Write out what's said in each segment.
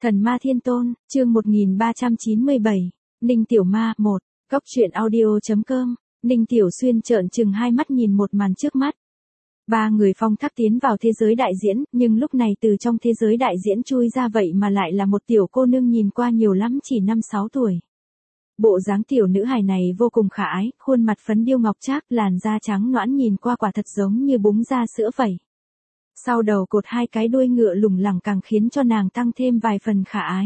Thần ma thiên tôn, chương 1397, Ninh Tiểu Ma 1, Cóc truyện audio.com, Ninh Tiểu Xuyên trợn trừng hai mắt nhìn một màn trước mắt. Ba người phong thác tiến vào thế giới đại diễn, nhưng lúc này từ trong thế giới đại diễn chui ra vậy mà lại là một tiểu cô nương nhìn qua nhiều lắm chỉ 5-6 tuổi. Bộ dáng tiểu nữ hài này vô cùng khả ái, khuôn mặt phấn điêu ngọc trác, làn da trắng nõn nhìn qua quả thật giống như búng ra sữa vậy. Sau đầu cột hai cái đuôi ngựa lủng lẳng càng khiến cho nàng tăng thêm vài phần khả ái.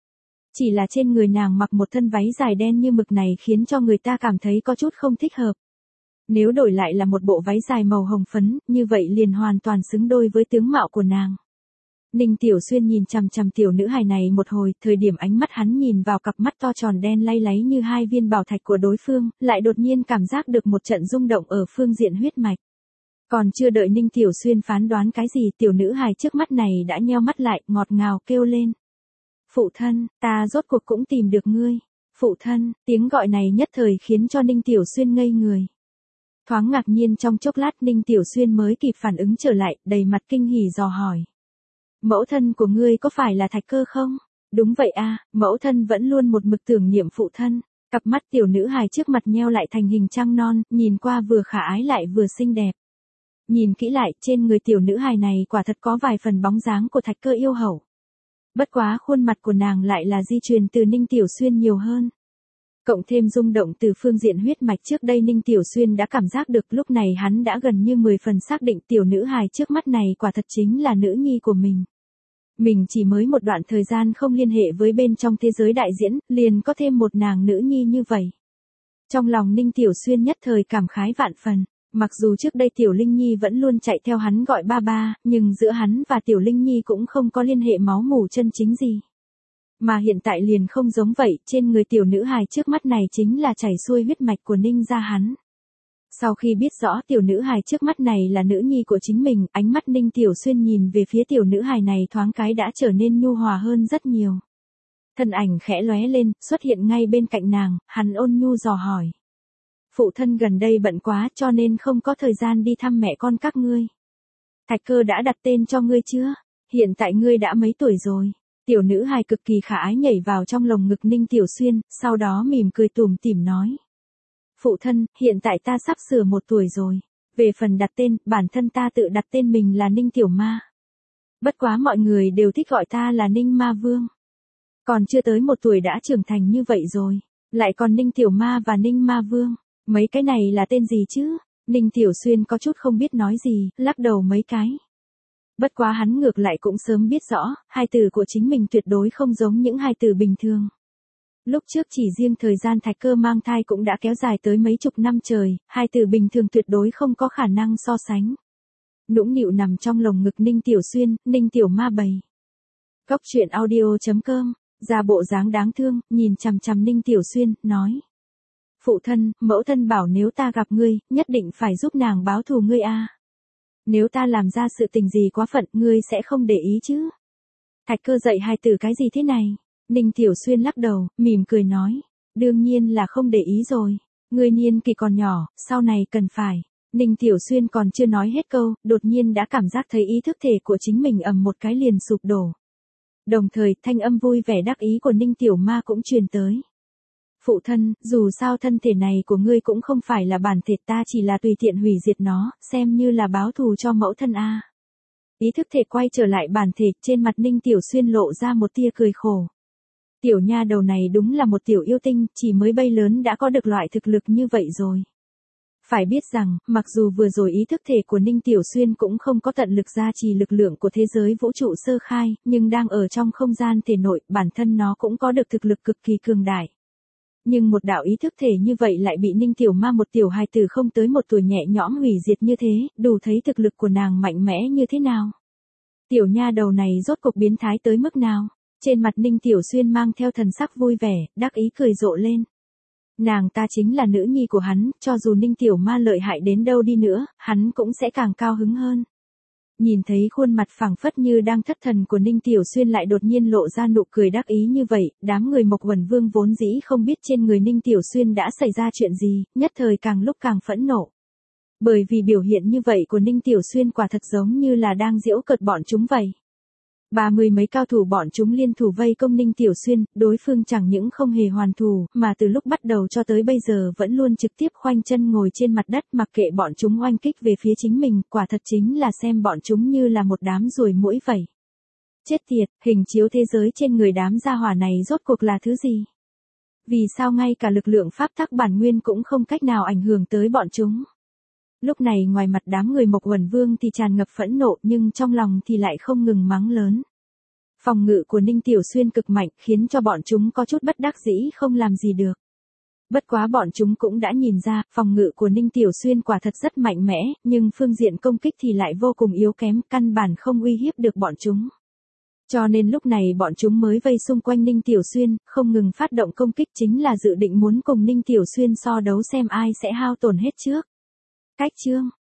Chỉ là trên người nàng mặc một thân váy dài đen như mực này khiến cho người ta cảm thấy có chút không thích hợp. Nếu đổi lại là một bộ váy dài màu hồng phấn, như vậy liền hoàn toàn xứng đôi với tướng mạo của nàng. Ninh Tiểu Xuyên nhìn chằm chằm tiểu nữ hài này một hồi, thời điểm ánh mắt hắn nhìn vào cặp mắt to tròn đen lay láy như hai viên bảo thạch của đối phương, lại đột nhiên cảm giác được một trận rung động ở phương diện huyết mạch. Còn chưa đợi Ninh Tiểu Xuyên phán đoán cái gì, tiểu nữ hài trước mắt này đã nheo mắt lại, ngọt ngào kêu lên. Phụ thân, ta rốt cuộc cũng tìm được ngươi. Phụ thân, tiếng gọi này nhất thời khiến cho Ninh Tiểu Xuyên ngây người. Thoáng ngạc nhiên trong chốc lát Ninh Tiểu Xuyên mới kịp phản ứng trở lại, đầy mặt kinh hỉ dò hỏi. Mẫu thân của ngươi có phải là Thạch Cơ không? Đúng vậy a, mẫu thân vẫn luôn một mực tưởng niệm phụ thân. Cặp mắt tiểu nữ hài trước mặt nheo lại thành hình trăng non, nhìn qua vừa khả ái lại vừa xinh đẹp. Nhìn kỹ lại, trên người tiểu nữ hài này quả thật có vài phần bóng dáng của Thạch Cơ yêu hậu. Bất quá khuôn mặt của nàng lại là di truyền từ Ninh Tiểu Xuyên nhiều hơn. Cộng thêm rung động từ phương diện huyết mạch trước đây Ninh Tiểu Xuyên đã cảm giác được, lúc này hắn đã gần như 10 phần xác định tiểu nữ hài trước mắt này quả thật chính là nữ nhi của mình. Mình chỉ mới một đoạn thời gian không liên hệ với bên trong thế giới đại diễn, liền có thêm một nàng nữ nhi như vậy. Trong lòng Ninh Tiểu Xuyên nhất thời cảm khái vạn phần. Mặc dù trước đây Tiểu Linh Nhi vẫn luôn chạy theo hắn gọi ba ba, nhưng giữa hắn và Tiểu Linh Nhi cũng không có liên hệ máu mủ chân chính gì. Mà hiện tại liền không giống vậy, trên người tiểu nữ hài trước mắt này chính là chảy xuôi huyết mạch của Ninh gia hắn. Sau khi biết rõ tiểu nữ hài trước mắt này là nữ nhi của chính mình, ánh mắt Ninh Tiểu Xuyên nhìn về phía tiểu nữ hài này thoáng cái đã trở nên nhu hòa hơn rất nhiều. Thân ảnh khẽ lóe lên, xuất hiện ngay bên cạnh nàng, hắn ôn nhu dò hỏi. Phụ thân gần đây bận quá cho nên không có thời gian đi thăm mẹ con các ngươi. Thạch Cơ đã đặt tên cho ngươi chưa? Hiện tại ngươi đã mấy tuổi rồi? Tiểu nữ hài cực kỳ khả ái nhảy vào trong lồng ngực Ninh Tiểu Xuyên, sau đó mỉm cười tủm tỉm nói. Phụ thân, hiện tại ta sắp sửa 1 tuổi rồi. Về phần đặt tên, bản thân ta tự đặt tên mình là Ninh Tiểu Ma. Bất quá mọi người đều thích gọi ta là Ninh Ma Vương. Còn chưa tới 1 tuổi đã trưởng thành như vậy rồi. Lại còn Ninh Tiểu Ma và Ninh Ma Vương. Mấy cái này là tên gì chứ? Ninh Tiểu Xuyên có chút không biết nói gì, lắc đầu mấy cái. Bất quá hắn ngược lại cũng sớm biết rõ, hai từ của chính mình tuyệt đối không giống những hai từ bình thường. Lúc trước chỉ riêng thời gian Thạch Cơ mang thai cũng đã kéo dài tới mấy chục năm trời, hai từ bình thường tuyệt đối không có khả năng so sánh. Nũng nịu nằm trong lồng ngực Ninh Tiểu Xuyên, Ninh Tiểu Ma bầy. Cóc truyện audio.com, ra bộ dáng đáng thương, nhìn chằm chằm Ninh Tiểu Xuyên, nói. Phụ thân, mẫu thân bảo nếu ta gặp ngươi, nhất định phải giúp nàng báo thù ngươi a. Nếu ta làm ra sự tình gì quá phận, ngươi sẽ không để ý chứ? Thạch Cơ dạy hai từ cái gì thế này? Ninh Tiểu Xuyên lắc đầu, mỉm cười nói. Đương nhiên là không để ý rồi. Ngươi niên kỳ còn nhỏ, sau này cần phải. Ninh Tiểu Xuyên còn chưa nói hết câu, đột nhiên đã cảm giác thấy ý thức thể của chính mình ầm một cái liền sụp đổ. Đồng thời, thanh âm vui vẻ đắc ý của Ninh Tiểu Ma cũng truyền tới. Phụ thân, dù sao thân thể này của ngươi cũng không phải là bản thể, ta chỉ là tùy tiện hủy diệt nó, xem như là báo thù cho mẫu thân a. Ý thức thể quay trở lại bản thể, trên mặt Ninh Tiểu Xuyên lộ ra một tia cười khổ. Tiểu nha đầu này đúng là một tiểu yêu tinh, chỉ mới bay lớn đã có được loại thực lực như vậy rồi. Phải biết rằng, mặc dù vừa rồi ý thức thể của Ninh Tiểu Xuyên cũng không có tận lực gia trì lực lượng của thế giới vũ trụ sơ khai, nhưng đang ở trong không gian thể nội, bản thân nó cũng có được thực lực cực kỳ cường đại. Nhưng một đạo ý thức thể như vậy lại bị Ninh Tiểu Ma một tiểu hài tử không tới 1 tuổi nhẹ nhõm hủy diệt như thế, đủ thấy thực lực của nàng mạnh mẽ như thế nào. Tiểu nha đầu này rốt cuộc biến thái tới mức nào? Trên mặt Ninh Tiểu Xuyên mang theo thần sắc vui vẻ, đắc ý cười rộ lên. Nàng ta chính là nữ nhi của hắn, cho dù Ninh Tiểu Ma lợi hại đến đâu đi nữa, hắn cũng sẽ càng cao hứng hơn. Nhìn thấy khuôn mặt phảng phất như đang thất thần của Ninh Tiểu Xuyên lại đột nhiên lộ ra nụ cười đắc ý như vậy, đám người Mộc Uẩn Vương vốn dĩ không biết trên người Ninh Tiểu Xuyên đã xảy ra chuyện gì, nhất thời càng lúc càng phẫn nộ. Bởi vì biểu hiện như vậy của Ninh Tiểu Xuyên quả thật giống như là đang giễu cợt bọn chúng vậy. 30 mấy cao thủ bọn chúng liên thủ vây công Ninh Tiểu Xuyên, đối phương chẳng những không hề hoàn thủ, mà từ lúc bắt đầu cho tới bây giờ vẫn luôn trực tiếp khoanh chân ngồi trên mặt đất mặc kệ bọn chúng oanh kích về phía chính mình, quả thật chính là xem bọn chúng như là một đám ruồi muỗi vậy. Chết tiệt, hình chiếu thế giới trên người đám gia hỏa này rốt cuộc là thứ gì? Vì sao ngay cả lực lượng pháp tắc bản nguyên cũng không cách nào ảnh hưởng tới bọn chúng? Lúc này ngoài mặt đám người Mộc Uẩn Vương thì tràn ngập phẫn nộ nhưng trong lòng thì lại không ngừng mắng lớn. Phòng ngự của Ninh Tiểu Xuyên cực mạnh khiến cho bọn chúng có chút bất đắc dĩ không làm gì được. Bất quá bọn chúng cũng đã nhìn ra, phòng ngự của Ninh Tiểu Xuyên quả thật rất mạnh mẽ, nhưng phương diện công kích thì lại vô cùng yếu kém, căn bản không uy hiếp được bọn chúng. Cho nên lúc này bọn chúng mới vây xung quanh Ninh Tiểu Xuyên, không ngừng phát động công kích chính là dự định muốn cùng Ninh Tiểu Xuyên so đấu xem ai sẽ hao tổn hết trước. Cách chương